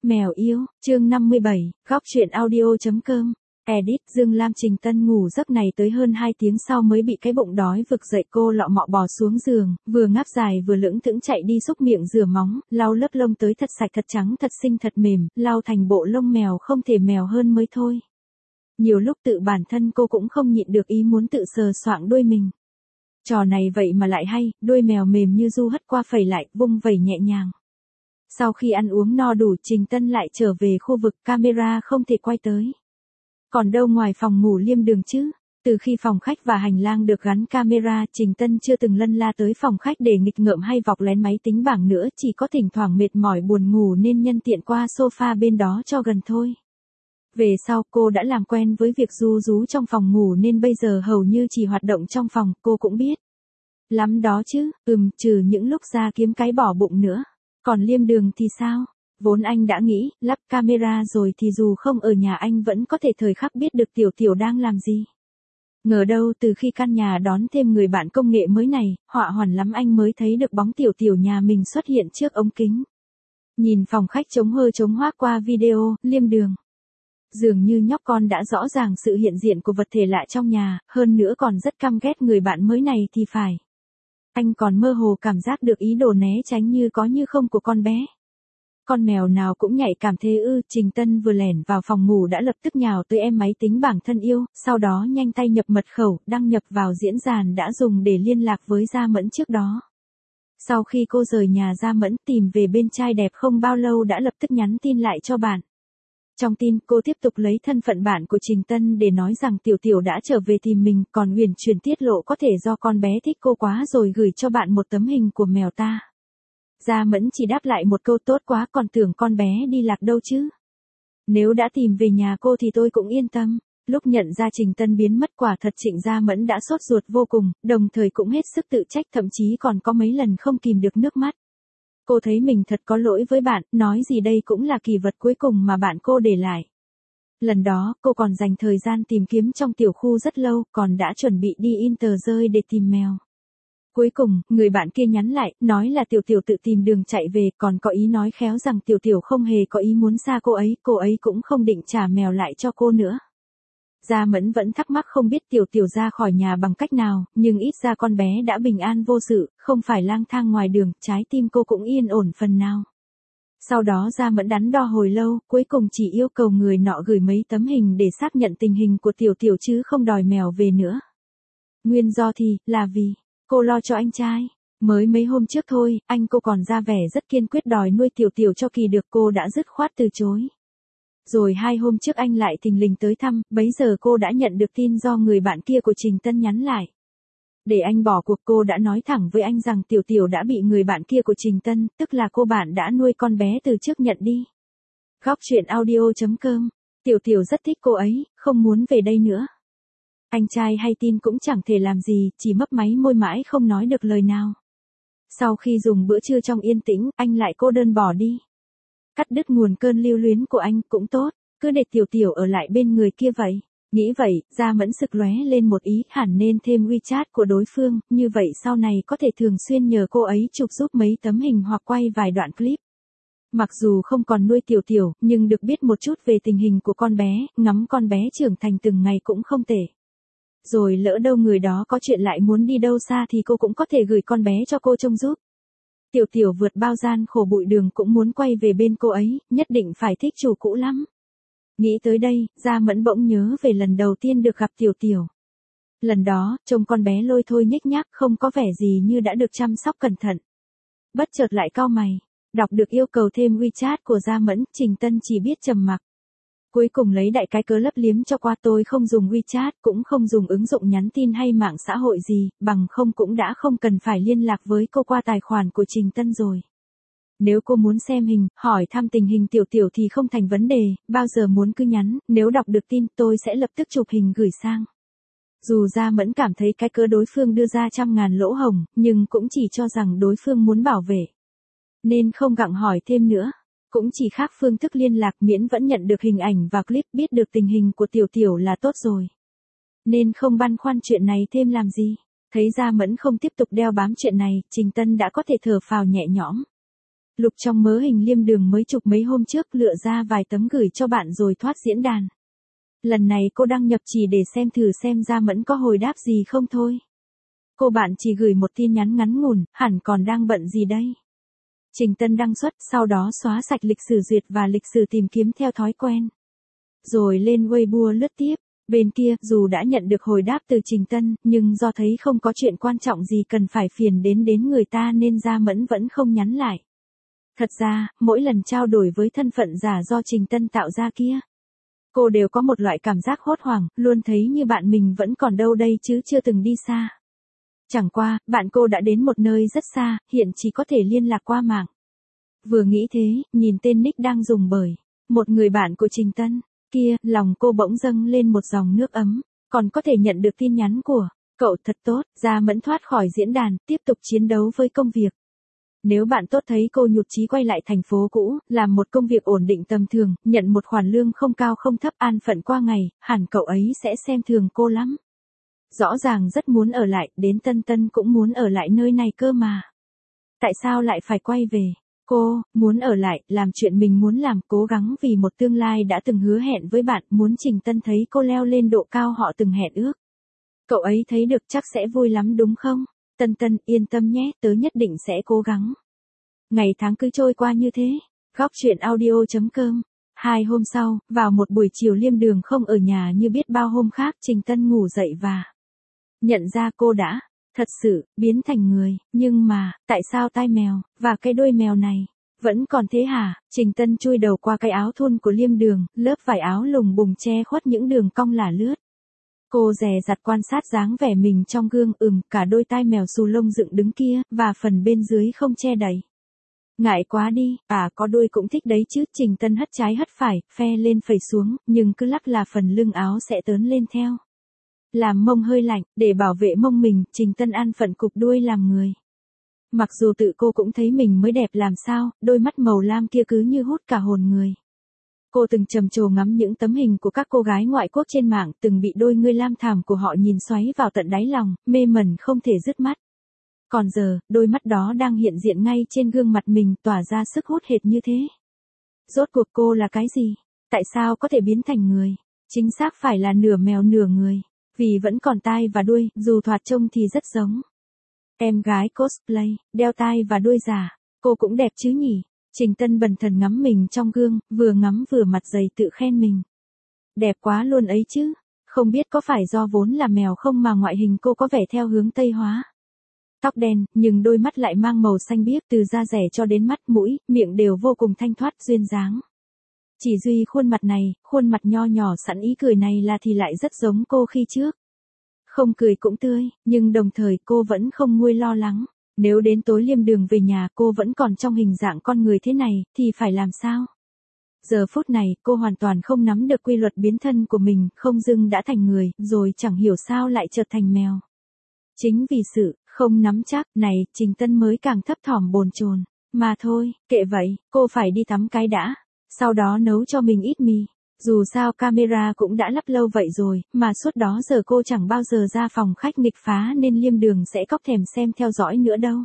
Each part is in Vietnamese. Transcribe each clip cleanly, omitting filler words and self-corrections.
Mèo yêu, chương 57, góc truyện audio.com. Edit, Dương Lam Trình Tân ngủ giấc này tới hơn 2 tiếng sau mới bị cái bụng đói vực dậy, cô lọ mọ bò xuống giường, vừa ngáp dài vừa lững thững chạy đi xúc miệng rửa móng, lau lớp lông tới thật sạch thật trắng thật xinh thật mềm, lau thành bộ lông mèo không thể mèo hơn mới thôi. Nhiều lúc tự bản thân cô cũng không nhịn được ý muốn tự sờ soạng đuôi mình. Trò này vậy mà lại hay, đuôi mèo mềm như du hất qua phẩy lại, vung vẩy nhẹ nhàng. Sau khi ăn uống no đủ, Trình Tân lại trở về khu vực camera không thể quay tới. Còn đâu ngoài phòng ngủ Liêm Đường chứ? Từ khi phòng khách và hành lang được gắn camera, Trình Tân chưa từng lân la tới phòng khách để nghịch ngợm hay vọc lén máy tính bảng nữa, chỉ có thỉnh thoảng mệt mỏi buồn ngủ nên nhân tiện qua sofa bên đó cho gần thôi. Về sau cô đã làm quen với việc ru rú trong phòng ngủ nên bây giờ hầu như chỉ hoạt động trong phòng, cô cũng biết lắm đó chứ, trừ những lúc ra kiếm cái bỏ bụng nữa. Còn Liêm Đường thì sao? Vốn anh đã nghĩ, lắp camera rồi thì dù không ở nhà anh vẫn có thể thời khắc biết được Tiểu Tiểu đang làm gì. Ngờ đâu từ khi căn nhà đón thêm người bạn công nghệ mới này, họa hoàn lắm anh mới thấy được bóng Tiểu Tiểu nhà mình xuất hiện trước ống kính. Nhìn phòng khách trống hơ trống hoác qua video, Liêm Đường. Dường như nhóc con đã rõ ràng sự hiện diện của vật thể lạ trong nhà, hơn nữa còn rất căm ghét người bạn mới này thì phải. Anh còn mơ hồ cảm giác được ý đồ né tránh như có như không của con bé. Con mèo nào cũng nhạy cảm thế ư? Trình Tân vừa lẻn vào phòng ngủ đã lập tức nhào tới em máy tính bảng thân yêu, sau đó nhanh tay nhập mật khẩu, đăng nhập vào diễn đàn đã dùng để liên lạc với Gia Mẫn trước đó. Sau khi cô rời nhà Gia Mẫn tìm về bên trai đẹp không bao lâu đã lập tức nhắn tin lại cho bạn. Trong tin, cô tiếp tục lấy thân phận bạn của Trình Tân để nói rằng Tiểu Tiểu đã trở về tìm mình, còn huyền truyền tiết lộ có thể do con bé thích cô quá rồi gửi cho bạn một tấm hình của mèo ta. Gia Mẫn chỉ đáp lại một câu tốt quá, còn tưởng con bé đi lạc đâu chứ. Nếu đã tìm về nhà cô thì tôi cũng yên tâm. Lúc nhận ra Trình Tân biến mất quả thật Trịnh Gia Mẫn đã sốt ruột vô cùng, đồng thời cũng hết sức tự trách, thậm chí còn có mấy lần không kìm được nước mắt. Cô thấy mình thật có lỗi với bạn, nói gì đây cũng là kỷ vật cuối cùng mà bạn cô để lại. Lần đó, cô còn dành thời gian tìm kiếm trong tiểu khu rất lâu, còn đã chuẩn bị đi Interrơi để tìm mèo. Cuối cùng, người bạn kia nhắn lại, nói là Tiểu Tiểu tự tìm đường chạy về, còn có ý nói khéo rằng Tiểu Tiểu không hề có ý muốn xa cô ấy cũng không định trả mèo lại cho cô nữa. Gia Mẫn vẫn thắc mắc không biết Tiểu Tiểu ra khỏi nhà bằng cách nào, nhưng ít ra con bé đã bình an vô sự, không phải lang thang ngoài đường, trái tim cô cũng yên ổn phần nào. Sau đó Gia Mẫn đắn đo hồi lâu, cuối cùng chỉ yêu cầu người nọ gửi mấy tấm hình để xác nhận tình hình của Tiểu Tiểu chứ không đòi mèo về nữa. Nguyên do thì, là vì cô lo cho anh trai. Mới mấy hôm trước thôi, anh cô còn ra vẻ rất kiên quyết đòi nuôi Tiểu Tiểu cho kỳ được, cô đã dứt khoát từ chối. Rồi 2 hôm trước anh lại thình lình tới thăm, bấy giờ cô đã nhận được tin do người bạn kia của Trình Tân nhắn lại. Để anh bỏ cuộc, cô đã nói thẳng với anh rằng Tiểu Tiểu đã bị người bạn kia của Trình Tân, tức là cô bạn đã nuôi con bé từ trước nhận đi. Góc truyện audio.com. Tiểu Tiểu rất thích cô ấy, không muốn về đây nữa. Anh trai hay tin cũng chẳng thể làm gì, chỉ mấp máy môi mãi không nói được lời nào. Sau khi dùng bữa trưa trong yên tĩnh, anh lại cô đơn bỏ đi. Cắt đứt nguồn cơn lưu luyến của anh cũng tốt, cứ để Tiểu Tiểu ở lại bên người kia vậy. Nghĩ vậy, Gia Mẫn sực lóe lên một ý, hẳn nên thêm WeChat của đối phương, như vậy sau này có thể thường xuyên nhờ cô ấy chụp giúp mấy tấm hình hoặc quay vài đoạn clip. Mặc dù không còn nuôi Tiểu Tiểu, nhưng được biết một chút về tình hình của con bé, ngắm con bé trưởng thành từng ngày cũng không tệ. Rồi lỡ đâu người đó có chuyện lại muốn đi đâu xa thì cô cũng có thể gửi con bé cho cô trông giúp. Tiểu Tiểu vượt bao gian khổ bụi đường cũng muốn quay về bên cô ấy, nhất định phải thích chủ cũ lắm. Nghĩ tới đây, Gia Mẫn bỗng nhớ về lần đầu tiên được gặp Tiểu Tiểu. Lần đó, trông con bé lôi thôi nhếch nhác, không có vẻ gì như đã được chăm sóc cẩn thận. Bất chợt lại cau mày, đọc được yêu cầu thêm WeChat của Gia Mẫn, Trình Tân chỉ biết trầm mặc. Cuối cùng lấy đại cái cớ lấp liếm cho qua, tôi không dùng WeChat, cũng không dùng ứng dụng nhắn tin hay mạng xã hội gì, bằng không cũng đã không cần phải liên lạc với cô qua tài khoản của Trình Tân rồi. Nếu cô muốn xem hình, hỏi thăm tình hình Tiểu Tiểu thì không thành vấn đề, bao giờ muốn cứ nhắn, nếu đọc được tin tôi sẽ lập tức chụp hình gửi sang. Dù Gia Mẫn cảm thấy cái cớ đối phương đưa ra 100.000 lỗ hổng, nhưng cũng chỉ cho rằng đối phương muốn bảo vệ. Nên không gặng hỏi thêm nữa. Cũng chỉ khác phương thức liên lạc, miễn vẫn nhận được hình ảnh và clip, biết được tình hình của Tiểu Tiểu là tốt rồi. Nên không băn khoăn chuyện này thêm làm gì. Thấy Gia Mẫn không tiếp tục đeo bám chuyện này, Trình Tân đã có thể thở phào nhẹ nhõm. Lục trong mớ hình Liêm Đường mới chụp mấy hôm trước lựa ra vài tấm gửi cho bạn rồi thoát diễn đàn. Lần này cô đăng nhập chỉ để xem thử xem Gia Mẫn có hồi đáp gì không thôi. Cô bạn chỉ gửi một tin nhắn ngắn ngủn, hẳn còn đang bận gì đây. Trình Tân đăng xuất, sau đó xóa sạch lịch sử duyệt và lịch sử tìm kiếm theo thói quen. Rồi lên Weibo lướt tiếp. Bên kia, dù đã nhận được hồi đáp từ Trình Tân, nhưng do thấy không có chuyện quan trọng gì cần phải phiền đến người ta nên Gia Mẫn vẫn không nhắn lại. Thật ra, mỗi lần trao đổi với thân phận giả do Trình Tân tạo ra kia, cô đều có một loại cảm giác hốt hoảng, luôn thấy như bạn mình vẫn còn đâu đây chứ chưa từng đi xa. Chẳng qua, bạn cô đã đến một nơi rất xa, hiện chỉ có thể liên lạc qua mạng. Vừa nghĩ thế, nhìn tên nick đang dùng bởi một người bạn của Trình Tân kia, lòng cô bỗng dâng lên một dòng nước ấm, còn có thể nhận được tin nhắn của cậu thật tốt. Gia Mẫn thoát khỏi diễn đàn, tiếp tục chiến đấu với công việc. Nếu bạn tốt thấy cô nhụt chí quay lại thành phố cũ, làm một công việc ổn định tầm thường, nhận một khoản lương không cao không thấp an phận qua ngày, hẳn cậu ấy sẽ xem thường cô lắm. Rõ ràng rất muốn ở lại, đến Tân Tân cũng muốn ở lại nơi này cơ mà. Tại sao lại phải quay về? Cô muốn ở lại, làm chuyện mình muốn làm, cố gắng vì một tương lai đã từng hứa hẹn với bạn, muốn Trình Tân thấy cô leo lên độ cao họ từng hẹn ước. Cậu ấy thấy được chắc sẽ vui lắm đúng không? Tân Tân, yên tâm nhé, tớ nhất định sẽ cố gắng. Ngày tháng cứ trôi qua như thế. Góc chuyện audio.com. 2 hôm sau, vào một buổi chiều Liêm Đường không ở nhà như biết bao hôm khác, Trình Tân ngủ dậy và nhận ra cô đã thật sự biến thành người, nhưng mà, tại sao tai mèo và cái đuôi mèo này vẫn còn thế hả? Trình Tân chui đầu qua cái áo thun của Liêm Đường, lớp vải áo lùng bùng che khuất những đường cong lả lướt. Cô dè dặt quan sát dáng vẻ mình trong gương, cả đôi tai mèo xù lông dựng đứng kia, và phần bên dưới không che đậy. Ngại quá đi, có đuôi cũng thích đấy chứ. Trình Tân hất trái hất phải, phe lên phẩy xuống, nhưng cứ lắc là phần lưng áo sẽ tớn lên theo. Làm mông hơi lạnh, để bảo vệ mông mình, Trình Tân an phận cụp đuôi làm người. Mặc dù tự cô cũng thấy mình mới đẹp làm sao, đôi mắt màu lam kia cứ như hút cả hồn người. Cô từng trầm trồ ngắm những tấm hình của các cô gái ngoại quốc trên mạng, từng bị đôi ngươi lam thảm của họ nhìn xoáy vào tận đáy lòng, mê mẩn không thể dứt mắt. Còn giờ, đôi mắt đó đang hiện diện ngay trên gương mặt mình, tỏa ra sức hút hệt như thế. Rốt cuộc cô là cái gì? Tại sao có thể biến thành người? Chính xác phải là nửa mèo nửa người. Vì vẫn còn tai và đuôi, dù thoạt trông thì rất giống. Em gái cosplay, đeo tai và đuôi giả, cô cũng đẹp chứ nhỉ? Trình Tân bần thần ngắm mình trong gương, vừa ngắm vừa mặt dày tự khen mình. Đẹp quá luôn ấy chứ, không biết có phải do vốn là mèo không mà ngoại hình cô có vẻ theo hướng Tây hóa. Tóc đen, nhưng đôi mắt lại mang màu xanh biếc, từ da rẻ cho đến mắt, mũi, miệng đều vô cùng thanh thoát duyên dáng. Chỉ duy khuôn mặt này, khuôn mặt nho nhỏ sẵn ý cười này là thì lại rất giống cô khi trước. Không cười cũng tươi, nhưng đồng thời cô vẫn không nguôi lo lắng. Nếu đến tối Liêm Đường về nhà cô vẫn còn trong hình dạng con người thế này, thì phải làm sao? Giờ phút này, cô hoàn toàn không nắm được quy luật biến thân của mình, không dưng đã thành người, rồi chẳng hiểu sao lại trở thành mèo. Chính vì sự không nắm chắc này, Trình Tân mới càng thấp thỏm bồn chồn. Mà thôi, kệ vậy, cô phải đi tắm cái đã. Sau đó nấu cho mình ít mì. Dù sao camera cũng đã lắp lâu vậy rồi, mà suốt đó giờ cô chẳng bao giờ ra phòng khách nghịch phá nên Liêm Đường sẽ cóc thèm xem theo dõi nữa đâu.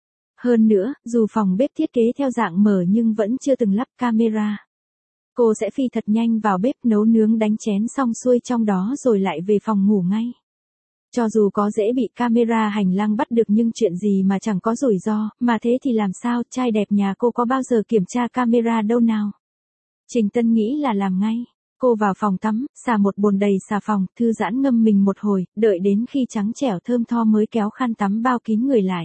Hơn nữa, dù phòng bếp thiết kế theo dạng mở nhưng vẫn chưa từng lắp camera. Cô sẽ phi thật nhanh vào bếp nấu nướng đánh chén xong xuôi trong đó rồi lại về phòng ngủ ngay. Cho dù có dễ bị camera hành lang bắt được nhưng chuyện gì mà chẳng có rủi ro, mà thế thì làm sao, trai đẹp nhà cô có bao giờ kiểm tra camera đâu nào. Trình Tân nghĩ là làm ngay. Cô vào phòng tắm, xả một bồn đầy xà phòng, thư giãn ngâm mình một hồi, đợi đến khi trắng trẻo thơm tho mới kéo khăn tắm bao kín người lại.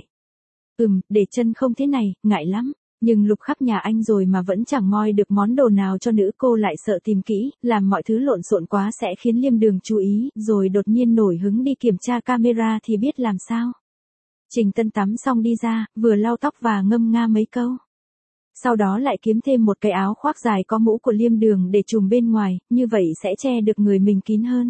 Để chân không thế này, ngại lắm. Nhưng lục khắp nhà anh rồi mà vẫn chẳng moi được món đồ nào cho nữ, cô lại sợ tìm kỹ, làm mọi thứ lộn xộn quá sẽ khiến Liêm Đường chú ý, rồi đột nhiên nổi hứng đi kiểm tra camera thì biết làm sao. Trình Tân tắm xong đi ra, vừa lau tóc và ngâm nga mấy câu. Sau đó lại kiếm thêm một cái áo khoác dài có mũ của Liêm Đường để trùm bên ngoài, như vậy sẽ che được người mình kín hơn.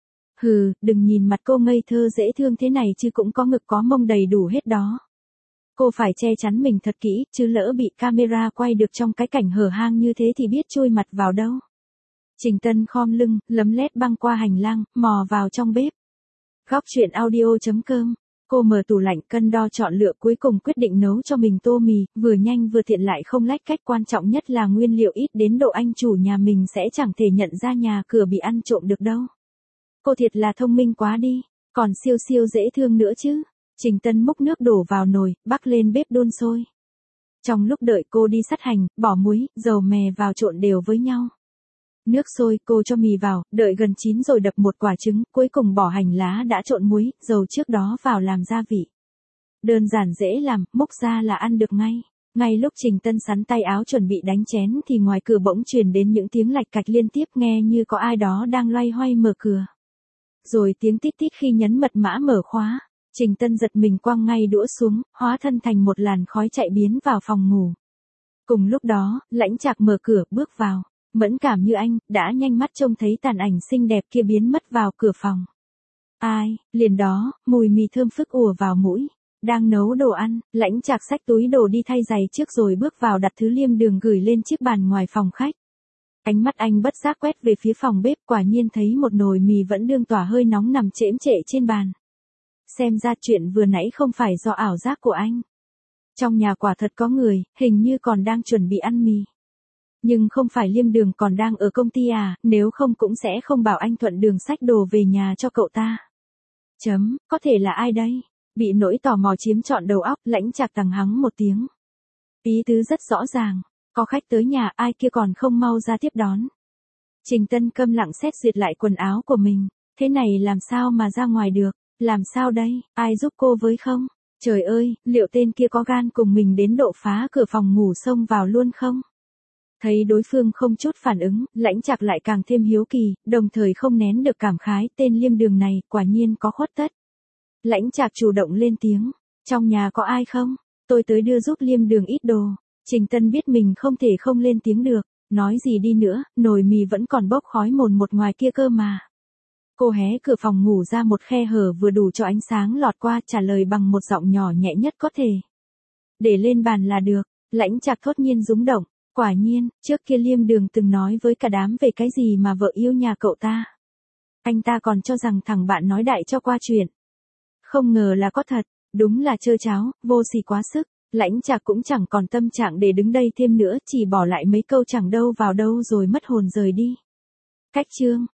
Đừng nhìn mặt cô ngây thơ dễ thương thế này chứ cũng có ngực có mông đầy đủ hết đó. Cô phải che chắn mình thật kỹ, chứ lỡ bị camera quay được trong cái cảnh hở hang như thế thì biết chui mặt vào đâu. Trình Tân khom lưng, lấm lét băng qua hành lang, mò vào trong bếp. Góc chuyện audio.com Cô mở tủ lạnh cân đo chọn lựa cuối cùng quyết định nấu cho mình tô mì, vừa nhanh vừa tiện lại không lách cách, quan trọng nhất là nguyên liệu ít đến độ anh chủ nhà mình sẽ chẳng thể nhận ra nhà cửa bị ăn trộm được đâu. Cô thiệt là thông minh quá đi, còn siêu siêu dễ thương nữa chứ. Trình Tân múc nước đổ vào nồi, bắc lên bếp đun sôi. Trong lúc đợi cô đi sắt hành, bỏ muối, dầu mè vào trộn đều với nhau. Nước sôi, cô cho mì vào, đợi gần chín rồi đập một quả trứng, cuối cùng bỏ hành lá đã trộn muối, dầu trước đó vào làm gia vị. Đơn giản dễ làm, múc ra là ăn được ngay. Ngay lúc Trình Tân sắn tay áo chuẩn bị đánh chén thì ngoài cửa bỗng truyền đến những tiếng lạch cạch liên tiếp, nghe như có ai đó đang loay hoay mở cửa. Rồi tiếng tít tít khi nhấn mật mã mở khóa. Trình Tân giật mình quăng ngay đũa xuống, hóa thân thành một làn khói chạy biến vào phòng ngủ. Cùng lúc đó, Lãnh Trạc mở cửa bước vào. Mẫn cảm như anh, đã nhanh mắt trông thấy tàn ảnh xinh đẹp kia biến mất vào cửa phòng. Ai, liền đó, mùi mì thơm phức ùa vào mũi. Đang nấu đồ ăn, Lãnh Trạc xách túi đồ đi thay giày trước rồi bước vào đặt thứ liêm đường gửi lên chiếc bàn ngoài phòng khách. Ánh mắt anh bất giác quét về phía phòng bếp, quả nhiên thấy một nồi mì vẫn đương tỏa hơi nóng nằm chễm chệ trên bàn. Xem ra chuyện vừa nãy không phải do ảo giác của anh. Trong nhà quả thật có người, hình như còn đang chuẩn bị ăn mì. Nhưng không phải liêm đường còn đang ở công ty à, nếu không cũng sẽ không bảo anh thuận đường xách đồ về nhà cho cậu ta. Có thể là ai đây? Bị nỗi tò mò chiếm trọn đầu óc, Lãnh Trạc tằng hắng một tiếng. Ý tứ rất rõ ràng, có khách tới nhà, ai kia còn không mau ra tiếp đón. Trình Tân câm lặng xét duyệt lại quần áo của mình, thế này làm sao mà ra ngoài được, làm sao đây, ai giúp cô với không? Trời ơi, liệu tên kia có gan cùng mình đến độ phá cửa phòng ngủ xông vào luôn không? Thấy đối phương không chút phản ứng, Lãnh Trạc lại càng thêm hiếu kỳ, đồng thời không nén được cảm khái, tên liêm đường này quả nhiên có khuất tất. Lãnh Trạc chủ động lên tiếng, trong nhà có ai không? Tôi tới đưa giúp liêm đường ít đồ. Trình Tân biết mình không thể không lên tiếng được, nói gì đi nữa, nồi mì vẫn còn bốc khói mồn một ngoài kia cơ mà. Cô hé cửa phòng ngủ ra một khe hở vừa đủ cho ánh sáng lọt qua, trả lời bằng một giọng nhỏ nhẹ nhất có thể. Để lên bàn là được. Lãnh Trạc thốt nhiên rúng động. Quả nhiên, trước kia liêm đường từng nói với cả đám về cái gì mà vợ yêu nhà cậu ta. Anh ta còn cho rằng thằng bạn nói đại cho qua chuyện. Không ngờ là có thật, đúng là trơ cháo, vô sỉ quá sức. Lãnh Trạc cũng chẳng còn tâm trạng để đứng đây thêm nữa, chỉ bỏ lại mấy câu chẳng đâu vào đâu rồi mất hồn rời đi. Cách chương